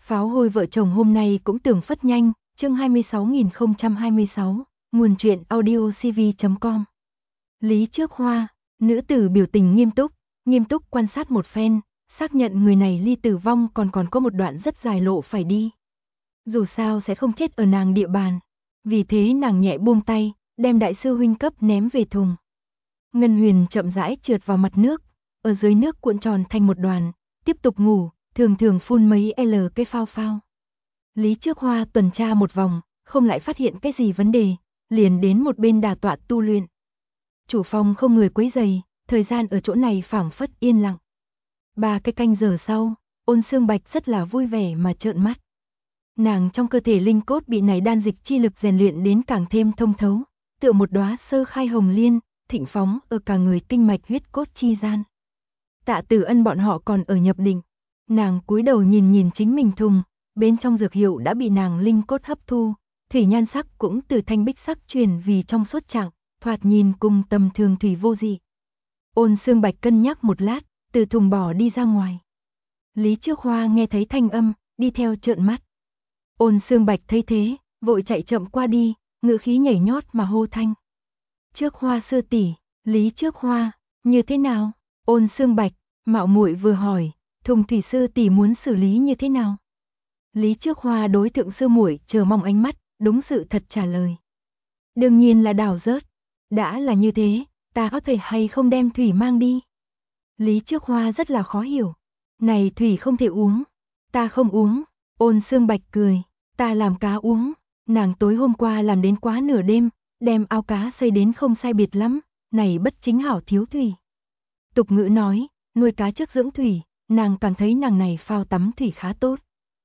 Pháo hôi vợ chồng hôm nay cũng tưởng phất nhanh, chương 26026, nguồn truyện audiocv.com. Lý Trước Hoa, nữ tử biểu tình nghiêm túc quan sát một phen, xác nhận người này ly tử vong còn có một đoạn rất dài lộ phải đi. Dù sao sẽ không chết ở nàng địa bàn, vì thế nàng nhẹ buông tay, đem đại sư huynh cấp ném về thùng. Ngân Huyền chậm rãi trượt vào mặt nước, ở dưới nước cuộn tròn thành một đoàn, tiếp tục ngủ, thường phun mấy cái phao phao. Lý Trước Hoa tuần tra một vòng, không lại phát hiện cái gì vấn đề, liền đến một bên đà tọa tu luyện. Chủ phòng không người quấy rầy, thời gian ở chỗ này phảng phất yên lặng. 3 cái canh giờ sau, Ôn Xương Bạch rất là vui vẻ mà trợn mắt. Nàng trong cơ thể linh cốt bị này đan dịch chi lực rèn luyện đến càng thêm thông thấu, tựa một đóa sơ khai hồng liên, thịnh phóng ở cả người kinh mạch huyết cốt chi gian. Tạ Tử Ân bọn họ còn ở nhập định, nàng cúi đầu nhìn chính mình thùng, bên trong dược hiệu đã bị nàng linh cốt hấp thu, thủy nhan sắc cũng từ thanh bích sắc chuyển vì trong suốt trạng, thoạt nhìn cùng tầm thường thủy vô dị. Ôn Xương Bạch cân nhắc một lát, từ thùng bỏ đi ra ngoài. Lý Trước Hoa nghe thấy thanh âm, đi theo trợn mắt. Ôn Xương Bạch thấy thế, vội chạy chậm qua đi, ngữ khí nhảy nhót mà hô thanh. Trước Hoa sư tỷ, Lý Trước Hoa, như thế nào? Ôn Xương Bạch, mạo muội vừa hỏi, thùng thủy sư tỷ muốn xử lý như thế nào? Lý Trước Hoa đối thượng sư muội chờ mong ánh mắt, đúng sự thật trả lời. Đương nhiên là đào rớt, đã là như thế, ta có thể hay không đem thủy mang đi? Lý Trước Hoa rất là khó hiểu, này thủy không thể uống, ta không uống. Ôn Xương Bạch cười, ta làm cá uống, nàng tối hôm qua làm đến quá nửa đêm, đem ao cá xây đến không sai biệt lắm, này bất chính hảo thiếu thủy. Tục ngữ nói, nuôi cá trước dưỡng thủy, nàng cảm thấy nàng này phao tắm thủy khá tốt.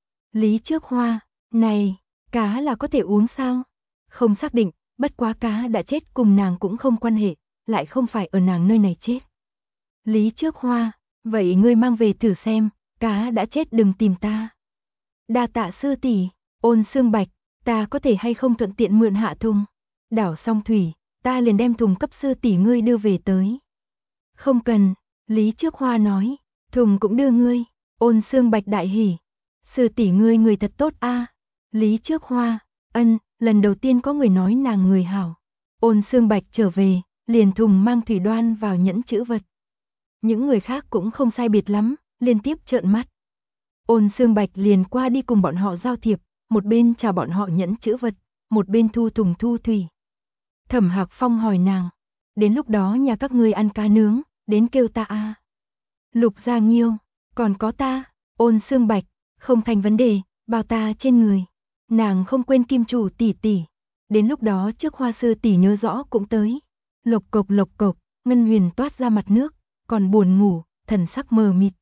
Lý Trước Hoa, này, cá là có thể uống sao? Không xác định, bất quá cá đã chết cùng nàng cũng không quan hệ, lại không phải ở nàng nơi này chết. Lý Trước Hoa, vậy ngươi mang về thử xem, cá đã chết đừng tìm ta. Đa tạ sư tỷ. Ôn Xương Bạch, ta có thể hay không thuận tiện mượn hạ thùng? Đảo xong thủy, ta liền đem thùng cấp sư tỷ ngươi đưa về tới. Không cần, Lý Trước Hoa nói, thùng cũng đưa ngươi. Ôn Xương Bạch đại hỉ. Sư tỷ ngươi người thật tốt a. Lý Trước Hoa, lần đầu tiên có người nói nàng người hảo. Ôn Xương Bạch trở về, liền thùng mang thủy đoan vào nhẫn chữ vật. Những người khác cũng không sai biệt lắm, liên tiếp trợn mắt. Ôn Xương Bạch liền qua đi cùng bọn họ giao thiệp, một bên chào bọn họ nhẫn chữ vật, một bên thu thùng thu thủy. Thẩm Hạc Phong hỏi nàng, đến lúc đó nhà các ngươi ăn cá nướng, đến kêu ta a. Lục Gia Nghiêu, còn có ta. Ôn Xương Bạch, không thành vấn đề, bao ta trên người. Nàng không quên Kim chủ tỷ tỷ. Đến lúc đó Trước Hoa sư tỷ nhớ rõ cũng tới. Lộc cộc, Ngân Huyền toát ra mặt nước, còn buồn ngủ, thần sắc mờ mịt.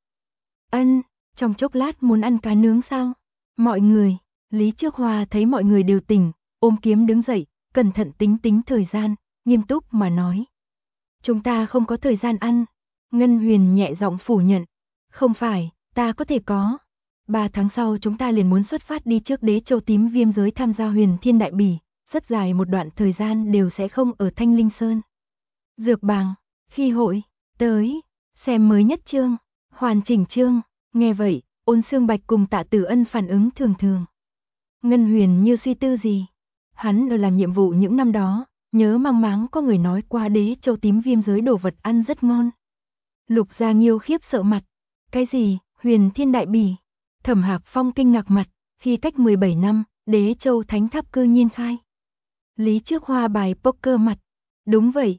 Trong chốc lát muốn ăn cá nướng sao? Mọi người, Lý Trước Hoa thấy mọi người đều tỉnh, ôm kiếm đứng dậy, cẩn thận tính thời gian, nghiêm túc mà nói. Chúng ta không có thời gian ăn. Ngân Huyền nhẹ giọng phủ nhận. Không phải, ta có thể có. 3 tháng sau chúng ta liền muốn xuất phát đi trước Đế Châu Tím Viêm giới tham gia Huyền Thiên Đại Bỉ, rất dài một đoạn thời gian đều sẽ không ở Thanh Linh Sơn. Dược bàng, khi hội, tới, xem mới nhất chương, hoàn chỉnh chương. Nghe vậy, Ôn Xương Bạch cùng Tạ Tử Ân phản ứng thường. Ngân Huyền như suy tư gì. Hắn ở làm nhiệm vụ những năm đó, nhớ mang máng có người nói qua Đế Châu Tím Viêm giới đồ vật ăn rất ngon. Lục Gia Nghiêu khiếp sợ mặt. Cái gì, Huyền Thiên Đại Bỉ? Thẩm Hạc Phong kinh ngạc mặt, khi cách 17 năm, Đế Châu Thánh Tháp cư nhiên khai. Lý Trước Hoa bài poker mặt. Đúng vậy,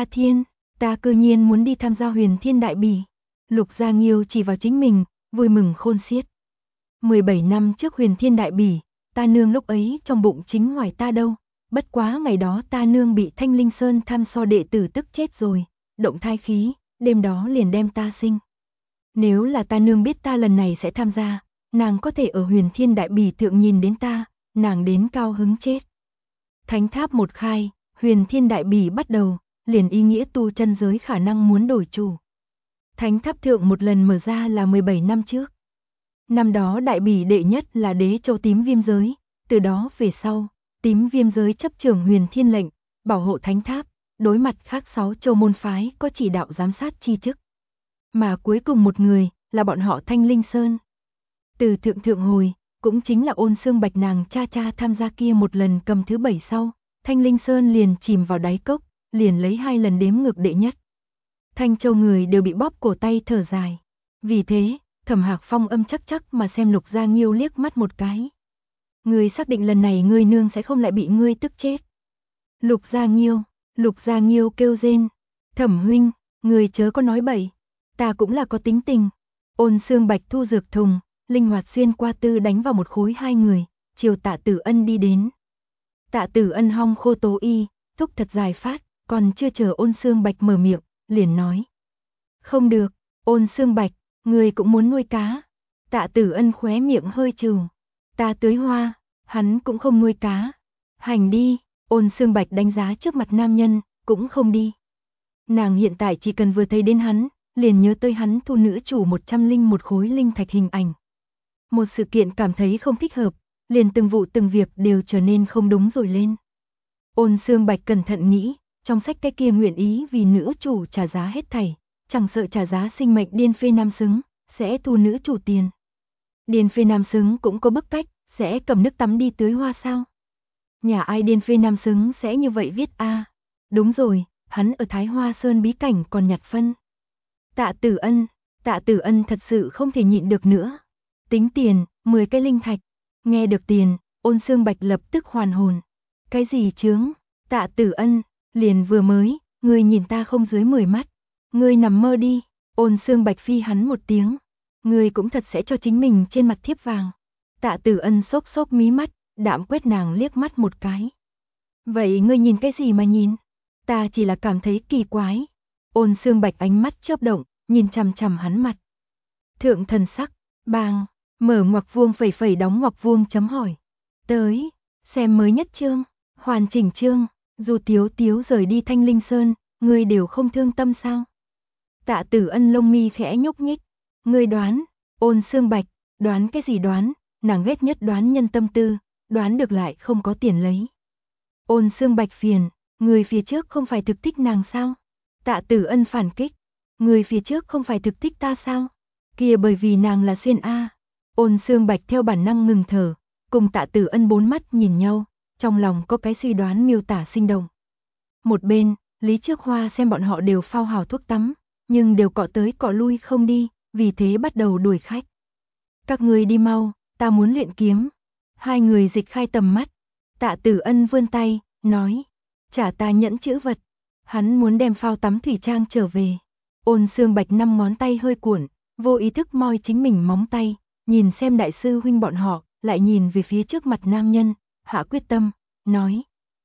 ta cư nhiên muốn đi tham gia Huyền Thiên Đại Bỉ. Lục Gia Nghiêu chỉ vào chính mình, vui mừng khôn xiết. 17 năm trước Huyền Thiên Đại Bỉ, ta nương lúc ấy trong bụng chính hoài ta đâu, bất quá ngày đó ta nương bị Thanh Linh Sơn tham so đệ tử tức chết rồi, động thai khí, đêm đó liền đem ta sinh. Nếu là ta nương biết ta lần này sẽ tham gia, nàng có thể ở Huyền Thiên Đại Bỉ thượng nhìn đến ta, nàng đến cao hứng chết. Thánh tháp một khai, Huyền Thiên Đại Bỉ bắt đầu, liền ý nghĩa tu chân giới khả năng muốn đổi chủ. Thánh tháp thượng một lần mở ra là 17 năm trước. Năm đó Đại Bỉ đệ nhất là Đế Châu Tím Viêm giới, từ đó về sau, Tím Viêm giới chấp trưởng Huyền Thiên lệnh, bảo hộ thánh tháp, đối mặt khác 6 châu môn phái có chỉ đạo giám sát chi chức. Mà cuối cùng một người là bọn họ Thanh Linh Sơn. Từ thượng hồi, cũng chính là Ôn Xương Bạch nàng cha tham gia kia một lần cầm thứ 7 sau, Thanh Linh Sơn liền chìm vào đáy cốc, liền lấy 2 lần đếm ngược đệ nhất. Thanh Châu người đều bị bóp cổ tay thở dài. Vì thế, Thẩm Hạc Phong âm chắc mà xem Lục Gia Nghiêu liếc mắt một cái. Ngươi xác định lần này ngươi nương sẽ không lại bị ngươi tức chết. Lục Gia Nghiêu kêu rên. Thẩm huynh, ngươi chớ có nói bậy, ta cũng là có tính tình. Ôn Xương Bạch thu dược thùng, linh hoạt xuyên qua tư đánh vào một khối 2 người, chiều Tạ Tử Ân đi đến. Tạ Tử Ân hong khô tố y, thúc thật dài phát, còn chưa chờ Ôn Xương Bạch mở miệng, liền nói. Không được, Ôn Xương Bạch, người cũng muốn nuôi cá. Tạ Tử Ân khóe miệng hơi trừ. Ta tưới hoa, hắn cũng không nuôi cá. Hành đi, Ôn Xương Bạch đánh giá trước mặt nam nhân, cũng không đi. Nàng hiện tại chỉ cần vừa thấy đến hắn, liền nhớ tới hắn thu nữ chủ 101 khối linh thạch hình ảnh. Một sự kiện cảm thấy không thích hợp, liền từng vụ từng việc đều trở nên không đúng rồi lên. Ôn Xương Bạch cẩn thận nghĩ, trong sách cái kia nguyện ý vì nữ chủ trả giá hết thảy, chẳng sợ trả giá sinh mệnh Điên Phê Nam Xứng, sẽ thu nữ chủ tiền. Điên Phê Nam Xứng cũng có bức cách, sẽ cầm nước tắm đi tưới hoa sao? Nhà ai Điên Phê Nam Xứng sẽ như vậy viết a? Đúng rồi, hắn ở Thái Hoa Sơn bí cảnh còn nhặt phân. Tạ Tử Ân thật sự không thể nhịn được nữa. Tính tiền, 10 cái linh thạch. Nghe được tiền, Ôn Xương Bạch lập tức hoàn hồn. Cái gì chướng? Tạ Tử Ân, liền vừa mới, ngươi nhìn ta không dưới 10 mắt. Ngươi nằm mơ đi. Ôn Xương Bạch phi hắn một tiếng. Ngươi cũng thật sẽ cho chính mình trên mặt thiếp vàng. Tạ Tử Ân xốc mí mắt, đạm quét nàng liếc mắt một cái. Vậy ngươi nhìn cái gì mà nhìn? Ta chỉ là cảm thấy kỳ quái. Ôn Xương Bạch ánh mắt chớp động, nhìn chằm chằm hắn mặt. Thượng thần sắc, bang, mở ngoặc vuông phẩy đóng ngoặc vuông chấm hỏi. Tới, xem mới nhất chương, hoàn chỉnh chương, dù Tiếu rời đi Thanh Linh Sơn, ngươi đều không thương tâm sao? Tạ Tử Ân lông mi khẽ nhúc nhích. Ngươi đoán? Ôn Xương Bạch, đoán cái gì đoán? Nàng ghét nhất đoán nhân tâm tư, đoán được lại không có tiền lấy. Ôn Xương Bạch phiền, người phía trước không phải thực thích nàng sao? Tạ Tử Ân phản kích, người phía trước không phải thực thích ta sao? Kia bởi vì nàng là xuyên a. Ôn Xương Bạch theo bản năng ngừng thở, cùng Tạ Tử Ân bốn mắt nhìn nhau, trong lòng có cái suy đoán miêu tả sinh động. Một bên, Lý Trước Hoa xem bọn họ đều phao hào thuốc tắm, nhưng đều cọ tới cọ lui không đi, vì thế bắt đầu đuổi khách. Các người đi mau, ta muốn luyện kiếm. Hai người dịch khai tầm mắt. Tạ Tử Ân vươn tay, nói, trả ta nhẫn chữ vật. Hắn muốn đem phao tắm thủy trang trở về. Ôn Xương Bạch 5 ngón tay hơi cuộn, vô ý thức moi chính mình móng tay, nhìn xem đại sư huynh bọn họ, lại nhìn về phía trước mặt nam nhân, hạ quyết tâm, nói.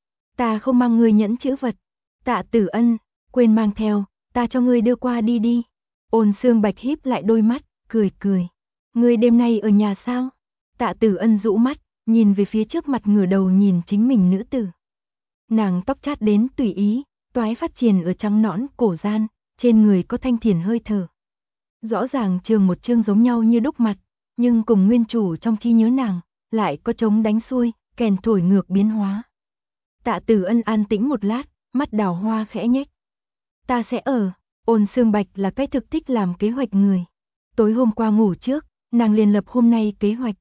Ta không mang ngươi nhẫn chữ vật. Tạ Tử Ân, quên mang theo, ta cho ngươi đưa qua đi đi. Ôn Xương Bạch híp lại đôi mắt, cười. Ngươi đêm nay ở nhà sao? Tạ Tử Ân rũ mắt, nhìn về phía trước mặt ngửa đầu nhìn chính mình nữ tử. Nàng tóc chát đến tùy ý, toái phát triền ở trắng nõn cổ gian, trên người có thanh thiền hơi thở. Rõ ràng trường một chương giống nhau như đúc mặt, nhưng cùng nguyên chủ trong trí nhớ nàng, lại có trống đánh xuôi, kèn thổi ngược biến hóa. Tạ Tử Ân an tĩnh một lát, mắt đào hoa khẽ nhếch. Ta sẽ ở. Ôn Xương Bạch là cái thực thích làm kế hoạch người. Tối hôm qua ngủ trước, nàng liền lập hôm nay kế hoạch.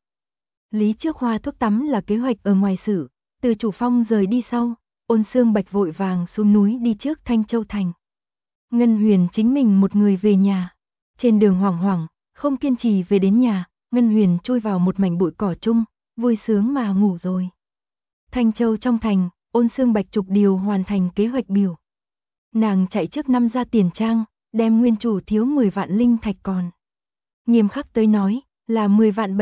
Lý Trước Hoa thuốc tắm là kế hoạch ở ngoài sử, từ chủ phong rời đi sau, Ôn Xương Bạch vội vàng xuống núi đi trước Thanh Châu Thành. Ngân Huyền chính mình một người về nhà. Trên đường hoảng, không kiên trì về đến nhà, Ngân Huyền chui vào một mảnh bụi cỏ chung, vui sướng mà ngủ rồi. Thanh Châu trong thành, Ôn Xương Bạch chục điều hoàn thành kế hoạch biểu. Nàng chạy trước năm ra tiền trang, đem nguyên chủ thiếu 10 vạn linh thạch còn. Nghiêm khắc tới nói, là 10 vạn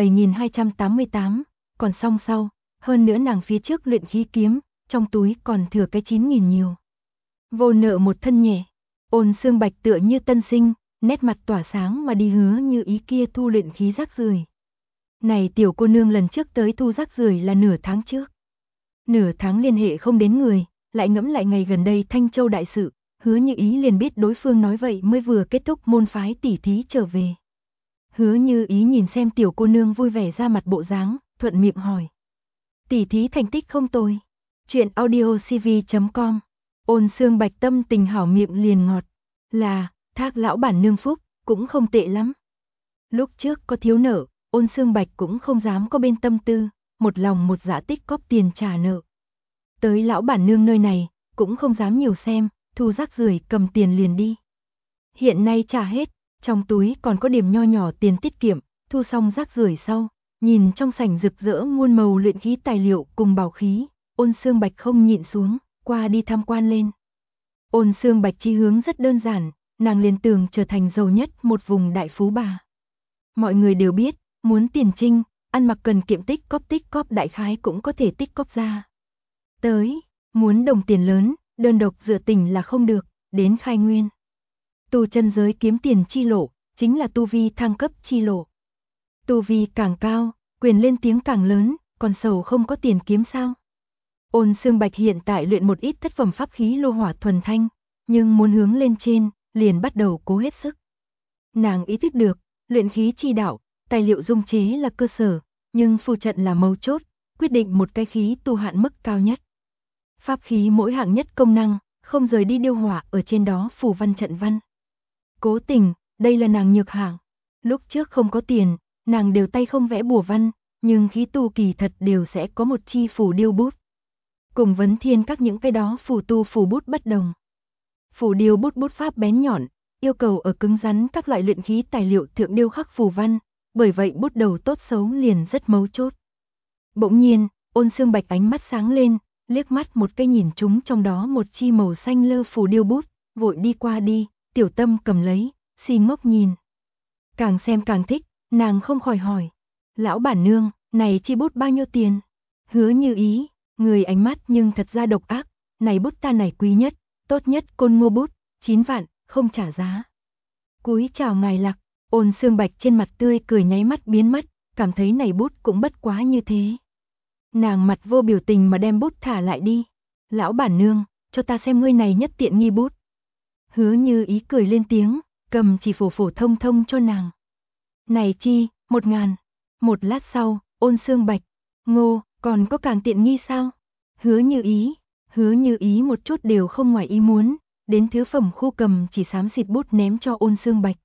7.288, còn song sau, hơn nữa nàng phía trước luyện khí kiếm, trong túi còn thừa cái 9.000 nhiều. Vô nợ một thân nhẹ, Ôn Xương Bạch tựa như tân sinh, nét mặt tỏa sáng mà đi hứa như ý kia thu luyện khí rác rưởi. Này tiểu cô nương lần trước tới thu rác rưởi là nửa tháng trước. Nửa tháng liên hệ không đến người, lại ngẫm lại ngày gần đây Thanh Châu đại sự, hứa như ý liền biết đối phương nói vậy mới vừa kết thúc môn phái tỉ thí trở về. Hứa như ý nhìn xem tiểu cô nương vui vẻ ra mặt bộ dáng, thuận miệng hỏi. Tỉ thí thành tích không tồi. Chuyện audiocv.com. Ôn Xương Bạch tâm tình hảo miệng liền ngọt. Là, thác lão bản nương phúc, cũng không tệ lắm. Lúc trước có thiếu nợ, Ôn Xương Bạch cũng không dám có bên tâm tư, một lòng một dạ tích cóp tiền trả nợ. Tới lão bản nương nơi này, cũng không dám nhiều xem, thu rác rưởi cầm tiền liền đi. Hiện nay trả hết, trong túi còn có điểm nho nhỏ tiền tiết kiệm, thu xong rác rưởi sau, nhìn trong sảnh rực rỡ muôn màu luyện khí tài liệu cùng bảo khí, Ôn Xương Bạch không nhịn xuống, qua đi tham quan lên. Ôn Xương Bạch chí hướng rất đơn giản, nàng liền tưởng trở thành giàu nhất một vùng đại phú bà. Mọi người đều biết, muốn tiền trinh, ăn mặc cần kiệm tích cóp đại khái cũng có thể tích cóp ra. Tới, muốn đồng tiền lớn, đơn độc dựa tình là không được, đến khai nguyên. Tu chân giới kiếm tiền chi lộ, chính là tu vi thăng cấp chi lộ. Tu vi càng cao, quyền lên tiếng càng lớn, còn sầu không có tiền kiếm sao? Ôn Xương Bạch hiện tại luyện một ít thất phẩm pháp khí lô hỏa thuần thanh, nhưng muốn hướng lên trên, liền bắt đầu cố hết sức. Nàng ý thức được, luyện khí chi đạo, tài liệu dung chế là cơ sở, nhưng phù trận là mấu chốt, quyết định một cái khí tu hạn mức cao nhất. Pháp khí mỗi hạng nhất công năng, không rời đi điêu họa ở trên đó phù văn trận văn. Cố tình, đây là nàng nhược hạng. Lúc trước không có tiền, nàng đều tay không vẽ bùa văn, nhưng khí tu kỳ thật đều sẽ có một chi phù điêu bút. Cùng vấn thiên các những cái đó phù tu phù bút bất đồng. Phù điêu bút bút pháp bén nhọn, yêu cầu ở cứng rắn các loại luyện khí tài liệu thượng điêu khắc phù văn, bởi vậy bút đầu tốt xấu liền rất mấu chốt. Bỗng nhiên, Ôn Xương Bạch ánh mắt sáng lên, liếc mắt một cái nhìn trúng trong đó một chi màu xanh lơ phù điêu bút, vội đi qua đi, tiểu tâm cầm lấy, si ngốc nhìn. Càng xem càng thích, nàng không khỏi hỏi. Lão bản nương, này chi bút bao nhiêu tiền? Hứa Như Ý, người ánh mắt nhưng thật ra độc ác, này bút ta này quý nhất, tốt nhất Côn Ngô bút, 9 vạn, không trả giá. Cúi chào ngài Lạc, Ôn Xương Bạch trên mặt tươi cười nháy mắt biến mất, cảm thấy này bút cũng bất quá như thế. Nàng mặt vô biểu tình mà đem bút thả lại đi. Lão bản nương, cho ta xem ngươi này nhất tiện nghi bút. Hứa Như Ý cười lên tiếng, cầm chỉ phổ phổ thông thông cho nàng. Này chi, 1.000. Một lát sau, Ôn Xương Bạch, ngô, còn có càng tiện nghi sao? Hứa Như Ý một chút đều không ngoài ý muốn, đến thứ phẩm khu cầm chỉ xám xịt bút ném cho Ôn Xương Bạch.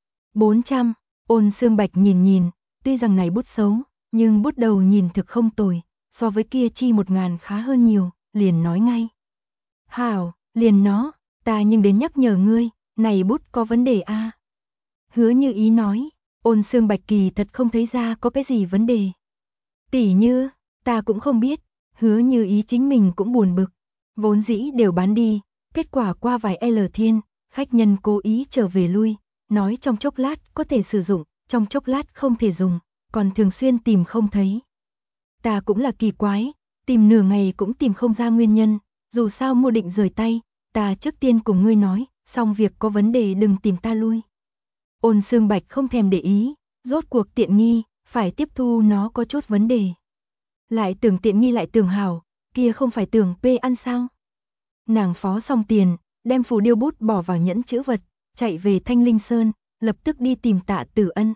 400, Ôn Xương Bạch nhìn, tuy rằng này bút xấu, nhưng bút đầu nhìn thực không tồi, so với kia chi 1.000 khá hơn nhiều, liền nói ngay. Hảo, liền nó, ta nhưng đến nhắc nhở ngươi, này bút có vấn đề a. Hứa Như Ý nói, Ôn Xương Bạch kỳ thật không thấy ra có cái gì vấn đề. Tỉ như, ta cũng không biết, Hứa Như Ý chính mình cũng buồn bực, vốn dĩ đều bán đi, kết quả qua vài L thiên, khách nhân cố ý trở về lui, nói trong chốc lát có thể sử dụng, trong chốc lát không thể dùng, còn thường xuyên tìm không thấy. Ta cũng là kỳ quái, tìm nửa ngày cũng tìm không ra nguyên nhân, dù sao mua định rời tay, ta trước tiên cùng ngươi nói, xong việc có vấn đề đừng tìm ta lui. Ôn Xương Bạch không thèm để ý, rốt cuộc tiện nghi, phải tiếp thu nó có chút vấn đề. Lại tưởng tiện nghi lại tưởng hảo, kia không phải tưởng p ăn sao. Nàng phó xong tiền, đem phù điêu bút bỏ vào nhẫn chữ vật, chạy về Thanh Linh Sơn, lập tức đi tìm Tạ Tử Ân.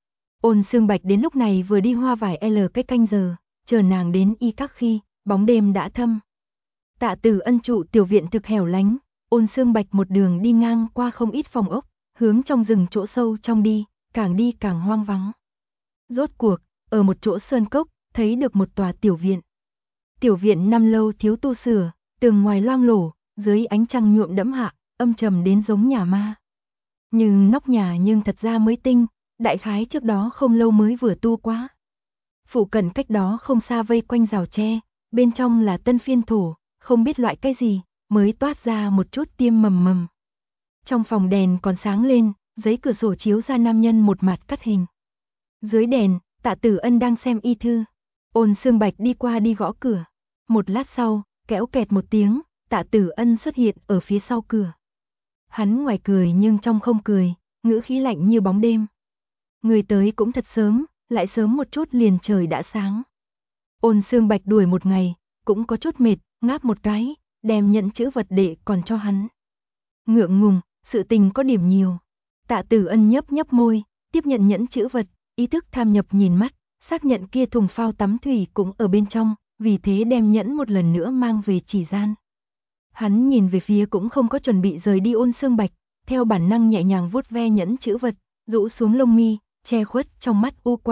Ôn Xương Bạch đến lúc này vừa đi hoa vài L cái canh giờ, chờ nàng đến y các khi, bóng đêm đã thâm. Tạ Tử Ân trụ tiểu viện thực hẻo lánh, Ôn Xương Bạch một đường đi ngang qua không ít phòng ốc, hướng trong rừng chỗ sâu trong đi càng hoang vắng. Rốt cuộc, ở một chỗ sơn cốc, thấy được một tòa tiểu viện. Tiểu viện năm lâu thiếu tu sửa, tường ngoài loang lổ, dưới ánh trăng nhuộm đẫm hạ, âm trầm đến giống nhà ma. Nhưng nóc nhà nhưng thật ra mới tinh, đại khái trước đó không lâu mới vừa tu quá. Phụ cận cách đó không xa vây quanh rào tre, bên trong là tân phiên thổ, không biết loại cái gì, mới toát ra một chút tiêm mầm mầm. Trong phòng đèn còn sáng lên, giấy cửa sổ chiếu ra nam nhân một mặt cắt hình. Dưới đèn, Tạ Tử Ân đang xem y thư. Ôn Xương Bạch đi qua đi gõ cửa. Một lát sau, kéo kẹt một tiếng, Tạ Tử Ân xuất hiện ở phía sau cửa. Hắn ngoài cười nhưng trong không cười, ngữ khí lạnh như bóng đêm. Người tới cũng thật sớm, lại sớm một chút liền trời đã sáng. Ôn Xương Bạch đuổi một ngày, cũng có chút mệt, ngáp một cái, đem nhẫn chữ vật đệ còn cho hắn. Ngượng ngùng, sự tình có điểm nhiều. Tạ Tử Ân nhấp nhấp môi, tiếp nhận nhẫn chữ vật, ý thức tham nhập nhìn mắt, xác nhận kia thùng phao tắm thủy cũng ở bên trong, vì thế đem nhẫn một lần nữa mang về chỉ gian. Hắn nhìn về phía cũng không có chuẩn bị rời đi Ôn Xương Bạch, theo bản năng nhẹ nhàng vuốt ve nhẫn chữ vật, rũ xuống lông mi, che khuất trong mắt u quang,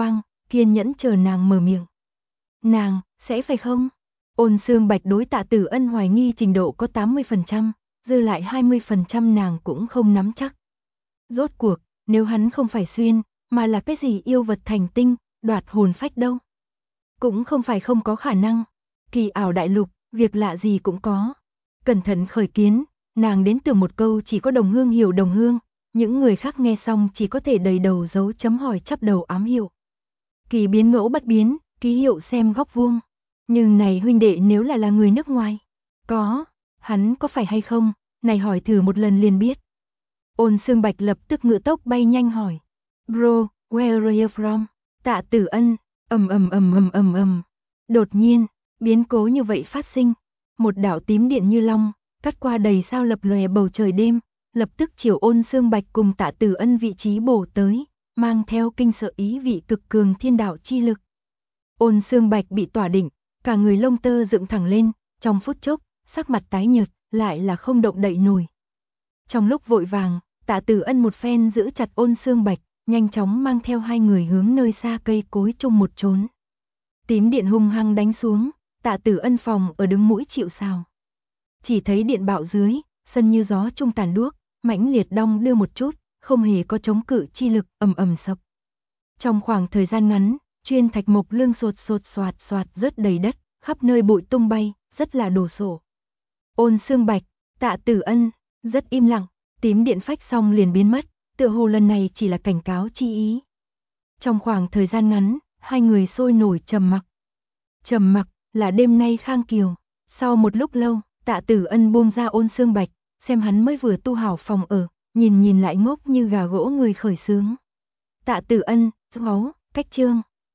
kiên nhẫn chờ nàng mở miệng. Nàng, sẽ phải không? Ôn Xương Bạch đối Tạ Tử Ân hoài nghi trình độ có 80%, dư lại 20% nàng cũng không nắm chắc. Rốt cuộc, nếu hắn không phải xuyên, mà là cái gì yêu vật thành tinh, đoạt hồn phách đâu. Cũng không phải không có khả năng. Kỳ ảo đại lục, việc lạ gì cũng có. Cẩn thận khởi kiến, nàng đến từ một câu chỉ có đồng hương hiểu đồng hương, những người khác nghe xong chỉ có thể đầy đầu dấu chấm hỏi chắp đầu ám hiệu. Kỳ biến ngẫu bất biến, ký hiệu xem góc vuông. Nhưng này huynh đệ nếu là người nước ngoài. Có, hắn có phải hay không, này hỏi thử một lần liền biết. Ôn Xương Bạch lập tức ngựa tốc bay nhanh hỏi. Bro, where are you from? Tạ Tử Ân, ầm. Đột nhiên, biến cố như vậy phát sinh. Một đạo tím điện như long, cắt qua đầy sao lập lòe bầu trời đêm, lập tức chiều Ôn Xương Bạch cùng Tạ Tử Ân vị trí bổ tới, mang theo kinh sợ ý vị cực cường thiên đạo chi lực. Ôn Xương Bạch bị tỏa định, cả người lông tơ dựng thẳng lên, trong phút chốc, sắc mặt tái nhợt, lại là không động đậy nổi. Trong lúc vội vàng, Tạ Tử Ân một phen giữ chặt Ôn Xương Bạch, nhanh chóng mang theo hai người hướng nơi xa cây cối chung một trốn. Tím điện hung hăng đánh xuống, Tạ Tử Ân phòng ở đứng mũi chịu sào. Chỉ thấy điện bạo dưới, sân như gió trung tàn đuốc, mãnh liệt đong đưa một chút, không hề có chống cự chi lực, ầm sập. Trong khoảng thời gian ngắn, chuyên thạch mộc lương sột soạt rớt đầy đất, khắp nơi bụi tung bay, rất là đồ sộ. Ôn Xương Bạch, Tạ Tử Ân, rất im lặng, tím điện phách xong liền biến mất, tựa hồ lần này chỉ là cảnh cáo chi ý. Trong khoảng thời gian ngắn, hai người sôi nổi trầm mặc. Trầm mặc là đêm nay Khang Kiều. Sau một lúc lâu, Tạ Tử Ân buông ra Ôn Xương Bạch, xem hắn mới vừa tu hảo phòng ở, nhìn lại ngốc như gà gỗ người khởi sướng. Tạ Tử Ân, máu, cách chương.